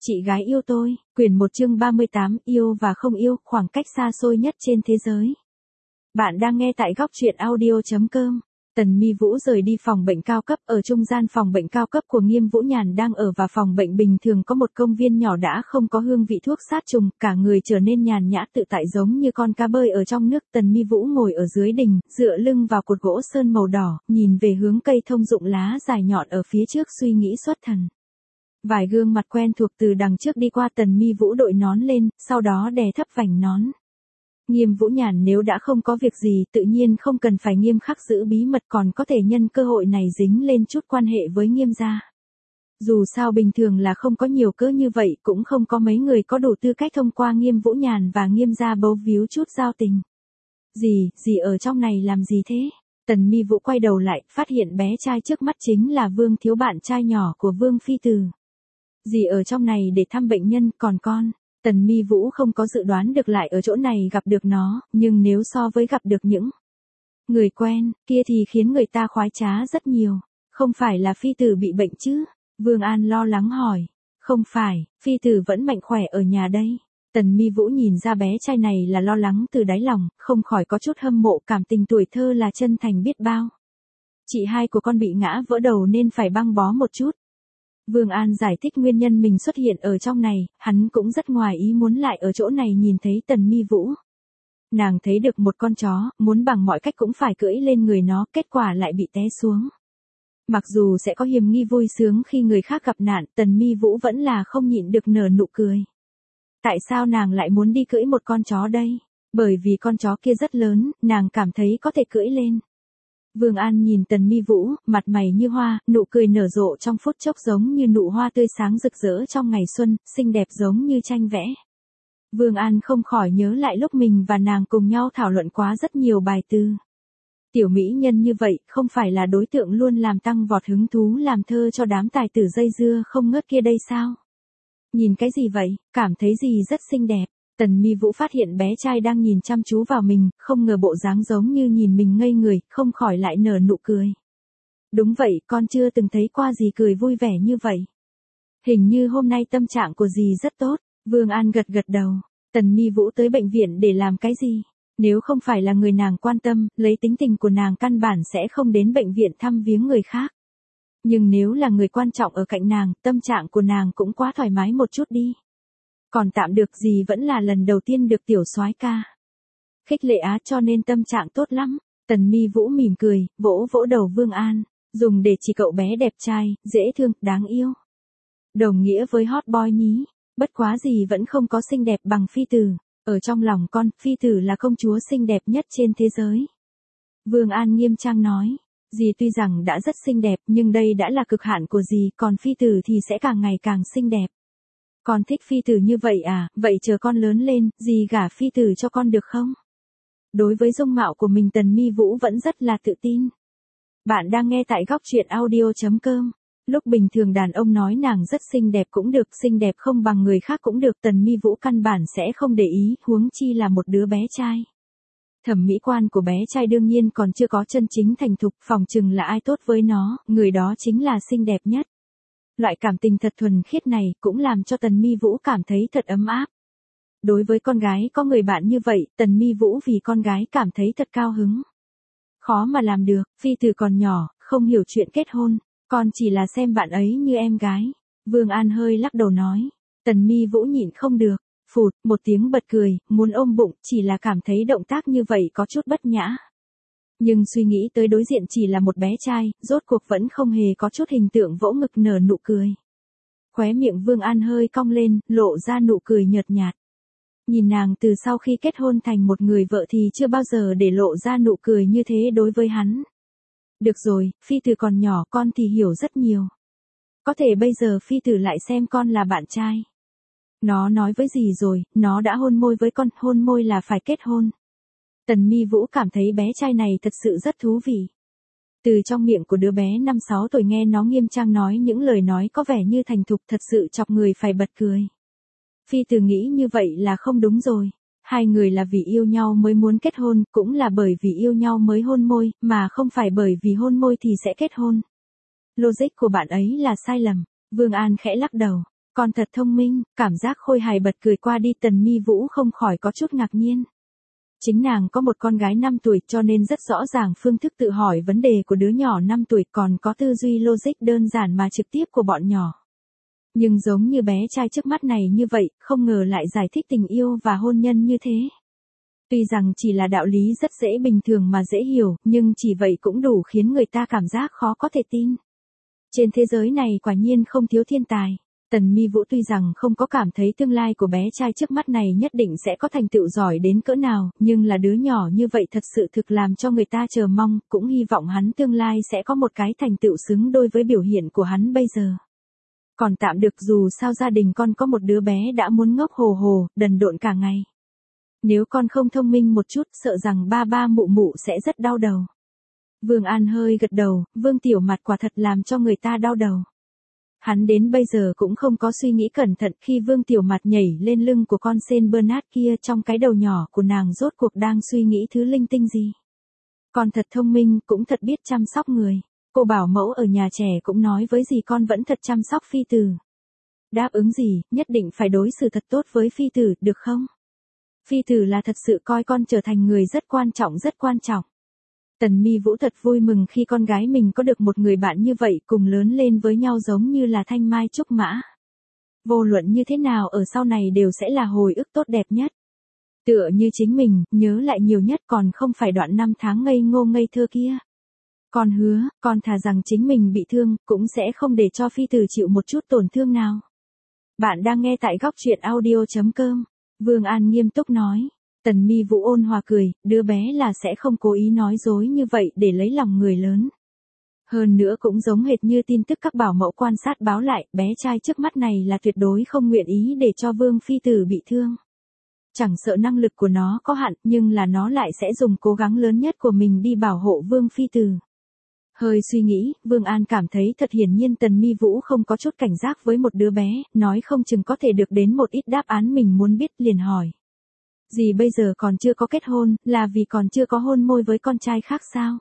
Chị gái yêu tôi, quyển 1 chương 38, yêu và không yêu, khoảng cách xa xôi nhất trên thế giới. Bạn đang nghe tại góc truyện audio.com. Tần Mi Vũ rời đi phòng bệnh cao cấp, ở trung gian phòng bệnh cao cấp của Nghiêm Vũ Nhàn đang ở và phòng bệnh bình thường có một công viên nhỏ đã không có hương vị thuốc sát trùng, cả người trở nên nhàn nhã tự tại giống như con cá bơi ở trong nước. Tần Mi Vũ ngồi ở dưới đình, dựa lưng vào cột gỗ sơn màu đỏ, nhìn về hướng cây thông dụng lá dài nhọn ở phía trước suy nghĩ xuất thần. Vài gương mặt quen thuộc từ đằng trước đi qua. Tần Mi Vũ đội nón lên, sau đó đè thấp vành nón. Nghiêm Vũ Nhàn nếu đã không có việc gì tự nhiên không cần phải nghiêm khắc giữ bí mật, còn có thể nhân cơ hội này dính lên chút quan hệ với Nghiêm gia. Dù sao bình thường là không có nhiều cớ như vậy, cũng không có mấy người có đủ tư cách thông qua Nghiêm Vũ Nhàn và Nghiêm gia bấu víu chút giao tình. Gì ở trong này làm gì thế? Tần Mi Vũ quay đầu lại, phát hiện bé trai trước mắt chính là Vương Thiếu, bạn trai nhỏ của Vương Phi Từ. Dì ở trong này để thăm bệnh nhân, còn con. Tần Mi Vũ không có dự đoán được lại ở chỗ này gặp được nó, nhưng nếu so với gặp được những người quen kia thì khiến người ta khoái trá rất nhiều. Không phải là Phi Tử bị bệnh chứ? Vương An lo lắng hỏi. Không phải, Phi Tử vẫn mạnh khỏe ở nhà đây. Tần Mi Vũ nhìn ra bé trai này là lo lắng từ đáy lòng, không khỏi có chút hâm mộ, cảm tình tuổi thơ là chân thành biết bao. Chị hai của con bị ngã vỡ đầu nên phải băng bó một chút. Vương An giải thích nguyên nhân mình xuất hiện ở trong này, hắn cũng rất ngoài ý muốn lại ở chỗ này nhìn thấy Tần Mi Vũ. Nàng thấy được một con chó, muốn bằng mọi cách cũng phải cưỡi lên người nó, kết quả lại bị té xuống. Mặc dù sẽ có hiềm nghi vui sướng khi người khác gặp nạn, Tần Mi Vũ vẫn là không nhịn được nở nụ cười. Tại sao nàng lại muốn đi cưỡi một con chó đây? Bởi vì con chó kia rất lớn, nàng cảm thấy có thể cưỡi lên. Vương An nhìn Tần Mi Vũ, mặt mày như hoa, nụ cười nở rộ trong phút chốc giống như nụ hoa tươi sáng rực rỡ trong ngày xuân, xinh đẹp giống như tranh vẽ. Vương An không khỏi nhớ lại lúc mình và nàng cùng nhau thảo luận quá rất nhiều bài từ. Tiểu mỹ nhân như vậy, không phải là đối tượng luôn làm tăng vọt hứng thú làm thơ cho đám tài tử dây dưa không ngớt kia đây sao? Nhìn cái gì vậy, cảm thấy gì rất xinh đẹp. Tần Mi Vũ phát hiện bé trai đang nhìn chăm chú vào mình, không ngờ bộ dáng giống như nhìn mình ngây người, không khỏi lại nở nụ cười. Đúng vậy, con chưa từng thấy qua dì cười vui vẻ như vậy. Hình như hôm nay tâm trạng của dì rất tốt. Vương An gật gật đầu. Tần Mi Vũ tới bệnh viện để làm cái gì? Nếu không phải là người nàng quan tâm, lấy tính tình của nàng căn bản sẽ không đến bệnh viện thăm viếng người khác. Nhưng nếu là người quan trọng ở cạnh nàng, tâm trạng của nàng cũng quá thoải mái một chút đi. Còn tạm được, gì vẫn là lần đầu tiên được tiểu soái ca khích lệ á, cho nên tâm trạng tốt lắm. Tần Mi Vũ mỉm cười, vỗ vỗ đầu Vương An, dùng để chỉ cậu bé đẹp trai, dễ thương, đáng yêu. Đồng nghĩa với hot boy nhí, bất quá gì vẫn không có xinh đẹp bằng Phi Tử. Ở trong lòng con, Phi Tử là công chúa xinh đẹp nhất trên thế giới. Vương An nghiêm trang nói, dì tuy rằng đã rất xinh đẹp nhưng đây đã là cực hạn của dì, còn Phi Tử thì sẽ càng ngày càng xinh đẹp. Con thích Phi Tử như vậy à, vậy chờ con lớn lên, dì gả Phi Tử cho con được không? Đối với dung mạo của mình Tần Mi Vũ vẫn rất là tự tin. Bạn đang nghe tại góc truyện audio.com. Lúc bình thường đàn ông nói nàng rất xinh đẹp cũng được, xinh đẹp không bằng người khác cũng được, Tần Mi Vũ căn bản sẽ không để ý, huống chi là một đứa bé trai. Thẩm mỹ quan của bé trai đương nhiên còn chưa có chân chính thành thục, phòng chừng là ai tốt với nó, người đó chính là xinh đẹp nhất. Loại cảm tình thật thuần khiết này cũng làm cho Tần Mi Vũ cảm thấy thật ấm áp. Đối với con gái có người bạn như vậy, Tần Mi Vũ vì con gái cảm thấy thật cao hứng. Khó mà làm được, Phi Tử còn nhỏ, không hiểu chuyện kết hôn, con chỉ là xem bạn ấy như em gái. Vương An hơi lắc đầu nói. Tần Mi Vũ nhịn không được, phụt, một tiếng bật cười, muốn ôm bụng, chỉ là cảm thấy động tác như vậy có chút bất nhã. Nhưng suy nghĩ tới đối diện chỉ là một bé trai, rốt cuộc vẫn không hề có chút hình tượng vỗ ngực nở nụ cười. Khóe miệng Vương An hơi cong lên, lộ ra nụ cười nhợt nhạt. Nhìn nàng từ sau khi kết hôn thành một người vợ thì chưa bao giờ để lộ ra nụ cười như thế đối với hắn. Được rồi, Phi Tử còn nhỏ, con thì hiểu rất nhiều. Có thể bây giờ Phi Tử lại xem con là bạn trai. Nó nói với dì rồi, nó đã hôn môi với con, hôn môi là phải kết hôn. Tần Mi Vũ cảm thấy bé trai này thật sự rất thú vị. Từ trong miệng của đứa bé 5-6 tuổi nghe nó nghiêm trang nói những lời nói có vẻ như thành thục, thật sự chọc người phải bật cười. Phi Tử nghĩ như vậy là không đúng rồi. Hai người là vì yêu nhau mới muốn kết hôn, cũng là bởi vì yêu nhau mới hôn môi, mà không phải bởi vì hôn môi thì sẽ kết hôn. Logic của bạn ấy là sai lầm. Vương An khẽ lắc đầu. Con thật thông minh, cảm giác khôi hài bật cười qua đi Tần Mi Vũ không khỏi có chút ngạc nhiên. Chính nàng có một con gái 5 tuổi cho nên rất rõ ràng phương thức tự hỏi vấn đề của đứa nhỏ 5 tuổi còn có tư duy logic đơn giản mà trực tiếp của bọn nhỏ. Nhưng giống như bé trai trước mắt này như vậy, không ngờ lại giải thích tình yêu và hôn nhân như thế. Tuy rằng chỉ là đạo lý rất dễ bình thường mà dễ hiểu, nhưng chỉ vậy cũng đủ khiến người ta cảm giác khó có thể tin. Trên thế giới này quả nhiên không thiếu thiên tài. Tần Mi Vũ tuy rằng không có cảm thấy tương lai của bé trai trước mắt này nhất định sẽ có thành tựu giỏi đến cỡ nào, nhưng là đứa nhỏ như vậy thật sự thực làm cho người ta chờ mong, cũng hy vọng hắn tương lai sẽ có một cái thành tựu xứng đôi với biểu hiện của hắn bây giờ. Còn tạm được dù sao gia đình con có một đứa bé đã muốn ngốc hồ hồ, đần độn cả ngày. Nếu con không thông minh một chút sợ rằng ba ba mụ mụ sẽ rất đau đầu. Vương An hơi gật đầu, Vương Tiểu Mặt quả thật làm cho người ta đau đầu. Hắn đến bây giờ cũng không có suy nghĩ cẩn thận khi Vương Tiểu Mặt nhảy lên lưng của con Saint Bernard kia trong cái đầu nhỏ của nàng rốt cuộc đang suy nghĩ thứ linh tinh gì. Con thật thông minh, cũng thật biết chăm sóc người. Cô bảo mẫu ở nhà trẻ cũng nói với dì con vẫn thật chăm sóc phi tử. Đáp ứng gì, nhất định phải đối xử thật tốt với phi tử, được không? Phi tử là thật sự coi con trở thành người rất quan trọng rất quan trọng. Tần Mi Vũ thật vui mừng khi con gái mình có được một người bạn như vậy cùng lớn lên với nhau giống như là thanh mai trúc mã. Vô luận như thế nào ở sau này đều sẽ là hồi ức tốt đẹp nhất. Tựa như chính mình, nhớ lại nhiều nhất còn không phải đoạn năm tháng ngây ngô ngây thơ kia. Con hứa, con thà rằng chính mình bị thương, cũng sẽ không để cho phi tử chịu một chút tổn thương nào. Bạn đang nghe tại góc truyện audio.com. Vương An nghiêm túc nói. Tần Mi Vũ ôn hòa cười, đứa bé là sẽ không cố ý nói dối như vậy để lấy lòng người lớn. Hơn nữa cũng giống hệt như tin tức các bảo mẫu quan sát báo lại, bé trai trước mắt này là tuyệt đối không nguyện ý để cho Vương phi tử bị thương. Chẳng sợ năng lực của nó có hạn, nhưng là nó lại sẽ dùng cố gắng lớn nhất của mình đi bảo hộ Vương phi tử. Hơi suy nghĩ, Vương An cảm thấy thật hiển nhiên Tần Mi Vũ không có chút cảnh giác với một đứa bé, nói không chừng có thể được đến một ít đáp án mình muốn biết, liền hỏi. Dì bây giờ còn chưa có kết hôn, là vì còn chưa có hôn môi với con trai khác sao?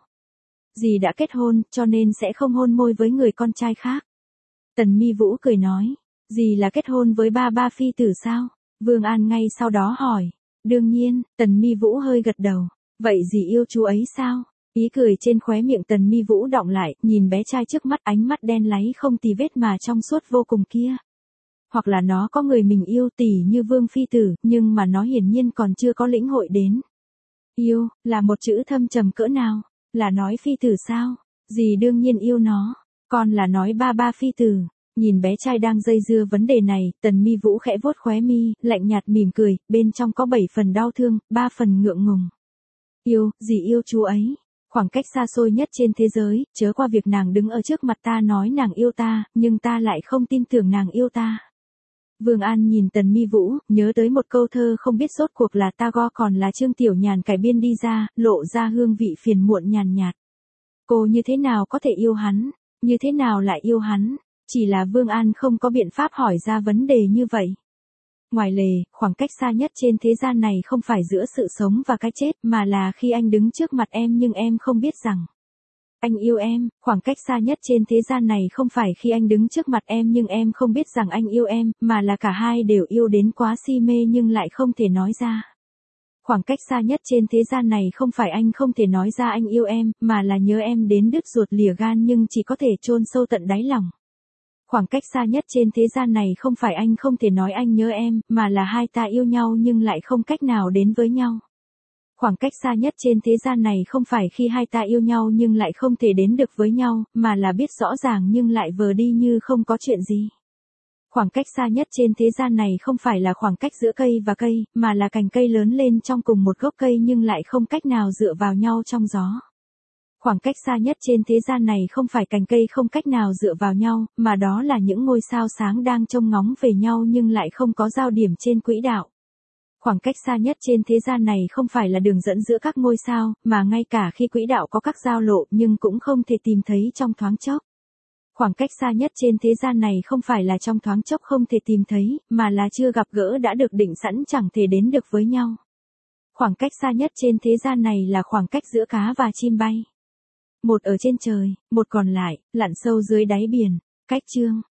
Dì đã kết hôn, cho nên sẽ không hôn môi với người con trai khác. Tần Mi Vũ cười nói, dì là kết hôn với ba phi tử sao? Vương An ngay sau đó hỏi. Đương nhiên, Tần Mi Vũ hơi gật đầu. Vậy dì yêu chú ấy sao? Ý cười trên khóe miệng Tần Mi Vũ đọng lại, nhìn bé trai trước mắt ánh mắt đen láy không tì vết mà trong suốt vô cùng kia. Hoặc là nó có người mình yêu tỉ như Vương phi tử, nhưng mà nó hiển nhiên còn chưa có lĩnh hội đến. Yêu, là một chữ thâm trầm cỡ nào? Là nói phi tử sao? Dì đương nhiên yêu nó. Còn là nói ba phi tử. Nhìn bé trai đang dây dưa vấn đề này, Tần Mi Vũ khẽ vuốt khóe mi, lạnh nhạt mỉm cười, bên trong có 7 phần đau thương, 3 phần ngượng ngùng. Yêu, dì yêu chú ấy. Khoảng cách xa xôi nhất trên thế giới, chớ qua việc nàng đứng ở trước mặt ta nói nàng yêu ta, nhưng ta lại không tin tưởng nàng yêu ta. Vương An nhìn Tần Mi Vũ, nhớ tới một câu thơ không biết rốt cuộc là Tagore còn là Trương Tiểu Nhàn cải biên đi ra, lộ ra hương vị phiền muộn nhàn nhạt. Cô như thế nào có thể yêu hắn, như thế nào lại yêu hắn, chỉ là Vương An không có biện pháp hỏi ra vấn đề như vậy. Ngoài lề, khoảng cách xa nhất trên thế gian này không phải giữa sự sống và cái chết mà là khi anh đứng trước mặt em nhưng em không biết rằng anh yêu em. Khoảng cách xa nhất trên thế gian này không phải khi anh đứng trước mặt em nhưng em không biết rằng anh yêu em, mà là cả hai đều yêu đến quá si mê nhưng lại không thể nói ra. Khoảng cách xa nhất trên thế gian này không phải anh không thể nói ra anh yêu em, mà là nhớ em đến đứt ruột lìa gan nhưng chỉ có thể chôn sâu tận đáy lòng. Khoảng cách xa nhất trên thế gian này không phải anh không thể nói anh nhớ em, mà là hai ta yêu nhau nhưng lại không cách nào đến với nhau. Khoảng cách xa nhất trên thế gian này không phải khi hai ta yêu nhau nhưng lại không thể đến được với nhau, mà là biết rõ ràng nhưng lại vờ đi như không có chuyện gì. Khoảng cách xa nhất trên thế gian này không phải là khoảng cách giữa cây và cây, mà là cành cây lớn lên trong cùng một gốc cây nhưng lại không cách nào dựa vào nhau trong gió. Khoảng cách xa nhất trên thế gian này không phải cành cây không cách nào dựa vào nhau, mà đó là những ngôi sao sáng đang trông ngóng về nhau nhưng lại không có giao điểm trên quỹ đạo. Khoảng cách xa nhất trên thế gian này không phải là đường dẫn giữa các ngôi sao, mà ngay cả khi quỹ đạo có các giao lộ nhưng cũng không thể tìm thấy trong thoáng chốc. Khoảng cách xa nhất trên thế gian này không phải là trong thoáng chốc không thể tìm thấy, mà là chưa gặp gỡ đã được định sẵn chẳng thể đến được với nhau. Khoảng cách xa nhất trên thế gian này là khoảng cách giữa cá và chim bay. Một ở trên trời, một còn lại, lặn sâu dưới đáy biển. Cách chương